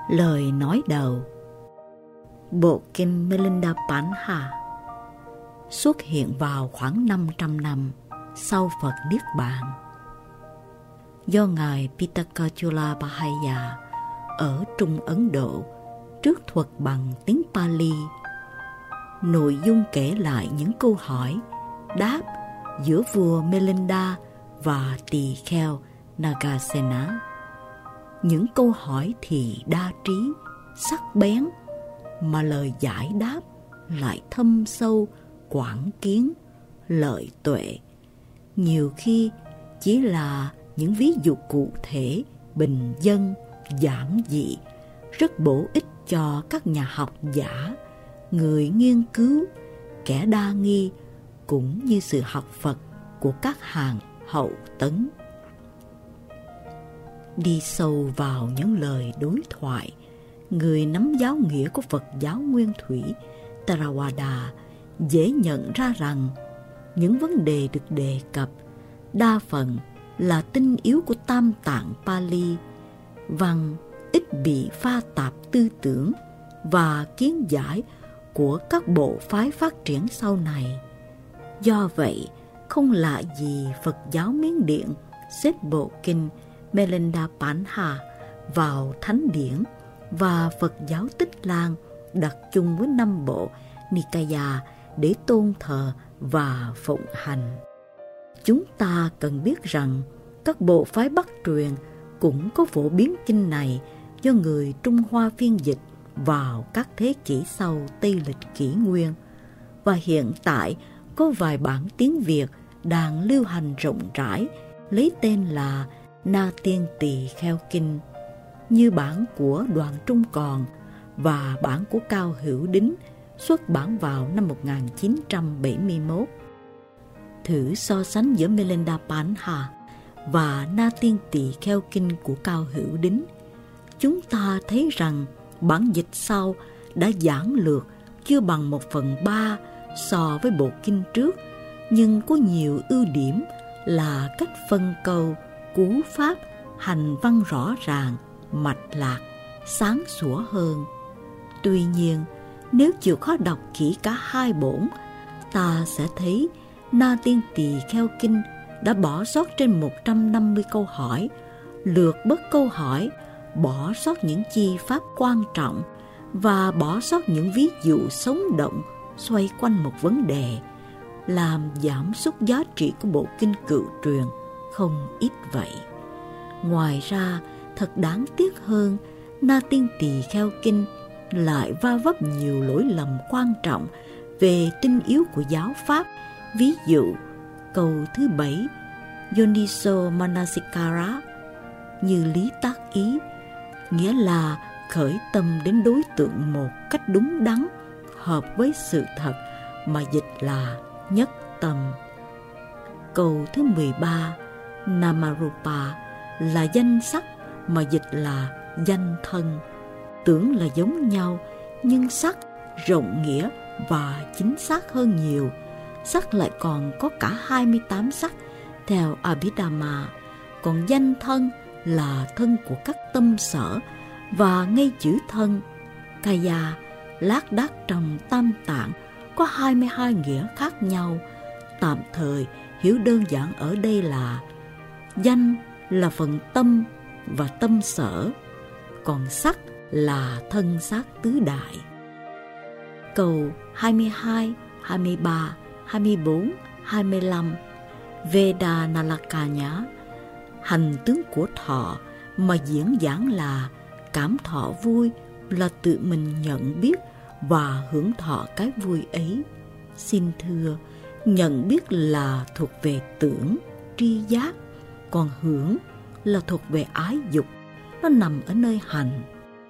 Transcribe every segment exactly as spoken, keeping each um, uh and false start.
Lời nói đầu. Bộ kinh Milinda Panha xuất hiện vào khoảng năm trăm năm sau Phật Niết Bàn, do Ngài Pittakachula Bahaya ở Trung Ấn Độ trước thuật bằng tiếng Pali. Nội dung kể lại những câu hỏi đáp giữa vua Milinda và tỳ kheo Nagasena. Những câu hỏi thì đa trí, sắc bén, mà lời giải đáp lại thâm sâu, quảng kiến, lợi tuệ. Nhiều khi chỉ là những ví dụ cụ thể, bình dân, giản dị, rất bổ ích cho các nhà học giả, người nghiên cứu, kẻ đa nghi, cũng như sự học Phật của các hàng hậu tấn. Đi sâu vào những lời đối thoại, người nắm giáo nghĩa của Phật giáo Nguyên Thủy Theravada dễ nhận ra rằng những vấn đề được đề cập đa phần là tinh yếu của Tam Tạng Pali, văn ít bị pha tạp tư tưởng và kiến giải của các bộ phái phát triển sau này. Do vậy, không lạ gì Phật giáo Miến Điện xếp bộ kinh Milinda Panha vào thánh điển và Phật giáo Tích Lan đặt chung với năm bộ Nikaya để tôn thờ và phụng hành. Chúng ta cần biết rằng các bộ phái Bắc truyền cũng có phổ biến kinh này do người Trung Hoa phiên dịch vào các thế kỷ sau Tây lịch kỷ nguyên, và hiện tại có vài bản tiếng Việt đang lưu hành rộng rãi lấy tên là Na Tiên Tỳ Kheo Kinh, như bản của Đoàn Trung Còn và bản của Cao Hữu Đính xuất bản vào năm một nghìn chín trăm bảy mươi mốt. Thử so sánh giữa Milinda Panha và Na Tiên Tỳ Kheo Kinh của Cao Hữu Đính, chúng ta thấy rằng bản dịch sau đã giản lược chưa bằng một phần ba so với bộ kinh trước, nhưng có nhiều ưu điểm là cách phân câu, cú pháp, hành văn rõ ràng, mạch lạc, sáng sủa hơn. Tuy nhiên, nếu chịu khó đọc kỹ cả hai bổn, ta sẽ thấy Na Tiên Tỳ Kheo Kinh đã bỏ sót trên một trăm năm mươi câu hỏi, lược bớt câu hỏi, bỏ sót những chi pháp quan trọng và bỏ sót những ví dụ sống động xoay quanh một vấn đề, làm giảm sút giá trị của bộ kinh cựu truyền không ít vậy. Ngoài ra, thật đáng tiếc hơn, Na Tiên Tỳ Kheo Kinh lại va vấp nhiều lỗi lầm quan trọng về tinh yếu của giáo pháp. Ví dụ, câu thứ bảy Yoniso Manasikara như lý tác ý, nghĩa là khởi tâm đến đối tượng một cách đúng đắn, hợp với sự thật, mà dịch là nhất tâm. Câu thứ mười ba Namarupa là danh sắc, mà dịch là danh thân. Tưởng là giống nhau, nhưng sắc rộng nghĩa và chính xác hơn nhiều. Sắc lại còn có cả hai mươi tám sắc theo Abhidhamma, còn danh thân là thân của các tâm sở, và ngay chữ thân Kaya lác đác trong Tam Tạng có hai mươi hai nghĩa khác nhau. Tạm thời hiểu đơn giản ở đây là danh là phần tâm và tâm sở, còn sắc là thân xác tứ đại. Câu hai mươi hai, hai mươi ba, hai mươi bốn, hai mươi lăm Veda Nalakanya, hành tướng của thọ, mà diễn giảng là cảm thọ vui là tự mình nhận biết và hưởng thọ cái vui ấy. Xin thưa, nhận biết là thuộc về tưởng, tri giác, còn hưởng là thuộc về ái dục, nó nằm ở nơi hành.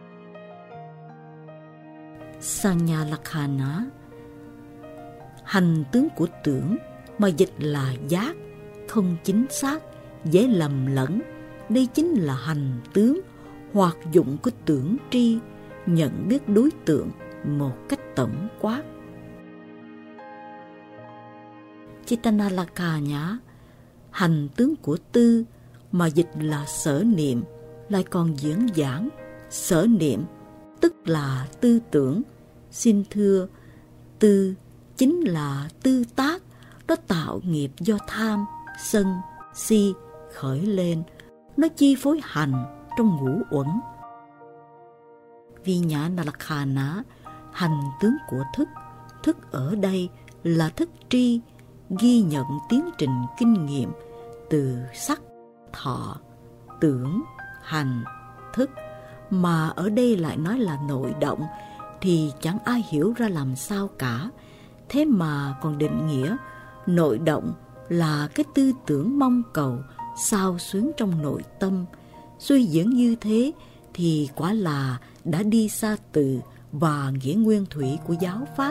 Sanya Lakhana, hành tướng của tưởng, mà dịch là giác, không chính xác, dễ lầm lẫn. Đây chính là hành tướng, hoạt dụng của tưởng tri, nhận biết đối tượng một cách tổng quát. Chitanalakanya, hành tướng của tư, mà dịch là sở niệm, lại còn diễn giảng Sở niệm tức là tư tưởng. Xin thưa, tư chính là tư tác, nó tạo nghiệp do tham, sân, si khởi lên, nó chi phối hành trong ngũ uẩn. Viññānalakkhanā, hành tướng của thức. Thức ở đây là thức tri, ghi nhận tiến trình kinh nghiệm từ sắc, thọ, tưởng, hành, thức, mà ở đây lại nói là nội động thì chẳng ai hiểu ra làm sao cả. Thế mà còn định nghĩa nội động là cái tư tưởng mong cầu xao xuyến trong nội tâm. Suy diễn như thế thì quả là đã đi xa từ và nghĩa nguyên thủy của giáo pháp.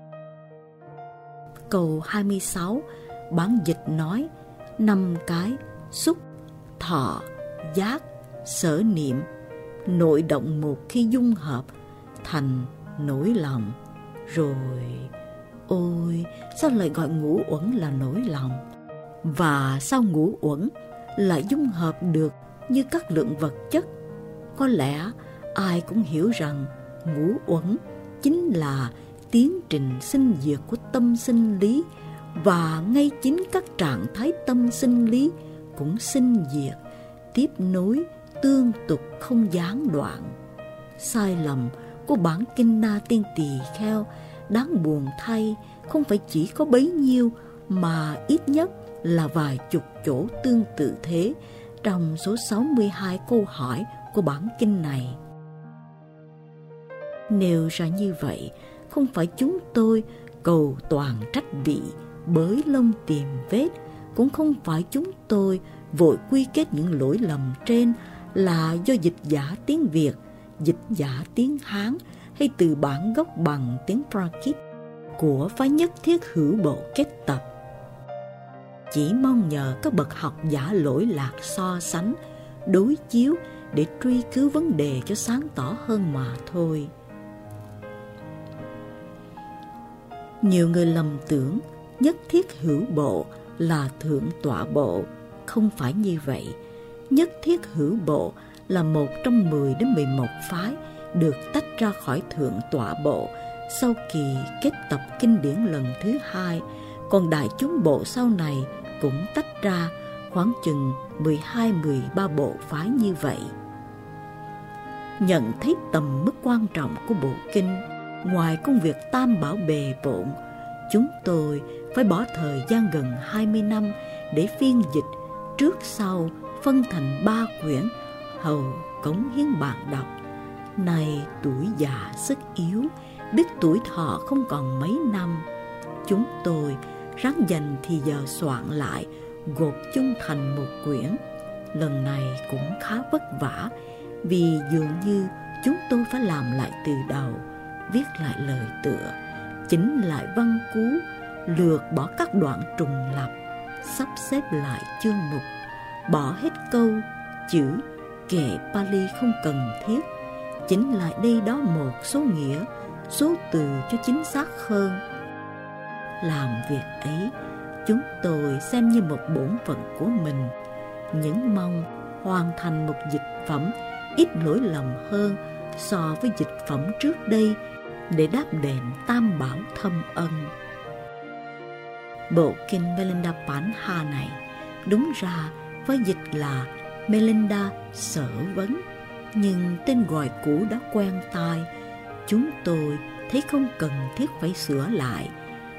Câu hai mươi sáu, bản dịch nói năm cái xúc, thọ, giác, sở niệm, nội động một khi dung hợp thành nỗi lòng. Rồi, ôi, sao lại gọi ngũ uẩn là nỗi lòng? Và sao ngũ uẩn lại dung hợp được như các lượng vật chất? Có lẽ ai cũng hiểu rằng ngũ uẩn chính là tiến trình sinh diệt của tâm sinh lý, và ngay chính các trạng thái tâm sinh lý cũng sinh diệt, tiếp nối, tương tục không gián đoạn. Sai lầm của bản kinh Na Tiên Tỳ Kheo đáng buồn thay không phải chỉ có bấy nhiêu, mà ít nhất là vài chục chỗ tương tự thế trong số sáu mươi hai câu hỏi của bản kinh này. Nêu ra như vậy, không phải chúng tôi cầu toàn trách vị, bới lông tìm vết, cũng không phải chúng tôi vội quy kết những lỗi lầm trên là do dịch giả tiếng Việt, dịch giả tiếng Hán hay từ bản gốc bằng tiếng Prakrit của phái nhất thiết hữu bộ kết tập. Chỉ mong nhờ các bậc học giả lỗi lạc so sánh, đối chiếu để truy cứu vấn đề cho sáng tỏ hơn mà thôi. Nhiều người lầm tưởng nhất thiết hữu bộ là thượng tọa bộ. Không phải như vậy. Nhất thiết hữu bộ là một trong mười đến mười một phái được tách ra khỏi thượng tọa bộ sau kỳ kết tập kinh điển lần thứ hai, còn đại chúng bộ sau này cũng tách ra khoảng chừng mười hai mười ba bộ phái như vậy. Nhận thấy tầm mức quan trọng của bộ kinh, ngoài công việc tam bảo bề bộn, chúng tôi phải bỏ thời gian gần hai mươi năm để phiên dịch trước sau phân thành ba quyển hầu cống hiến bạn đọc. Nay tuổi già sức yếu, biết tuổi thọ không còn mấy năm, chúng tôi ráng dành thì giờ soạn lại, gộp chung thành một quyển. Lần này cũng khá vất vả, vì dường như chúng tôi phải làm lại từ đầu, viết lại lời tựa, chỉnh lại văn cú, lược bỏ các đoạn trùng lặp, sắp xếp lại chương mục, bỏ hết câu, chữ, kệ Pali không cần thiết, chỉnh lại đây đó một số nghĩa, số từ cho chính xác hơn. Làm việc ấy, chúng tôi xem như một bổn phận của mình, những mong hoàn thành một dịch phẩm ít lỗi lầm hơn so với dịch phẩm trước đây để đáp đền tam bảo thâm ân. Bộ kinh Milinda Panha này đúng ra với dịch là Milinda Sở Vấn, nhưng tên gọi cũ đã quen tai, chúng tôi thấy không cần thiết phải sửa lại.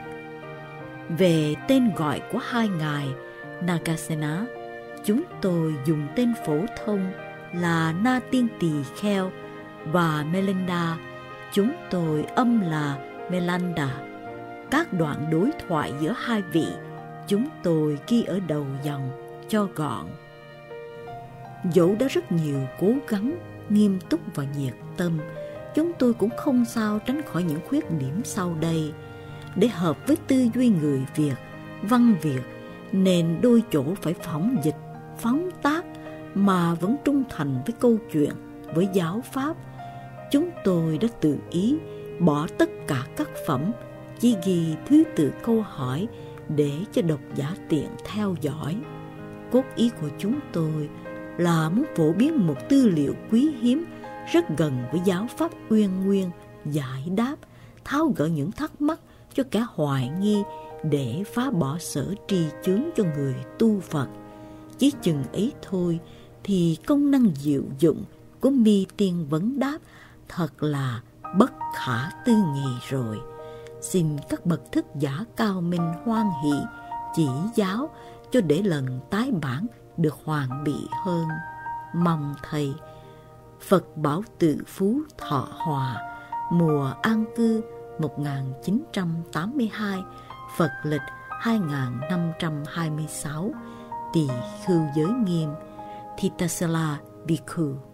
Về tên gọi của hai ngài Nagasena, chúng tôi dùng tên phổ thông là Na Tiên Tỳ Kheo, và Milinda chúng tôi âm là Melanda. Các đoạn đối thoại giữa hai vị chúng tôi ghi ở đầu dòng cho gọn. Dẫu đã rất nhiều cố gắng, nghiêm túc và nhiệt tâm, chúng tôi cũng không sao tránh khỏi những khuyết điểm sau đây. Để hợp với tư duy người Việt, văn Việt, nên đôi chỗ phải phỏng dịch, phóng tác mà vẫn trung thành với câu chuyện, với giáo pháp. Chúng tôi đã tự ý bỏ tất cả các phẩm, chỉ ghi thứ tự câu hỏi để cho độc giả tiện theo dõi. Cốt ý của chúng tôi là muốn phổ biến một tư liệu quý hiếm rất gần với giáo pháp Uyên Nguyên, giải đáp, tháo gỡ những thắc mắc cho kẻ hoài nghi để phá bỏ sở tri chướng cho người tu Phật. Chỉ chừng ấy thôi thì công năng diệu dụng của mi tiên vấn đáp thật là bất khả tư nghị rồi. Xin các bậc thức giả cao minh hoan hỷ chỉ giáo cho để lần tái bản được hoàn bị hơn. Mong thầy. Phật Bảo Tự Phú Thọ Hòa, mùa an cư một nghìn chín trăm tám mươi hai, Phật lịch hai nghìn năm trăm hai mươi sáu, Tỳ Khưu Giới Nghiêm, Thitasala Bhikkhu.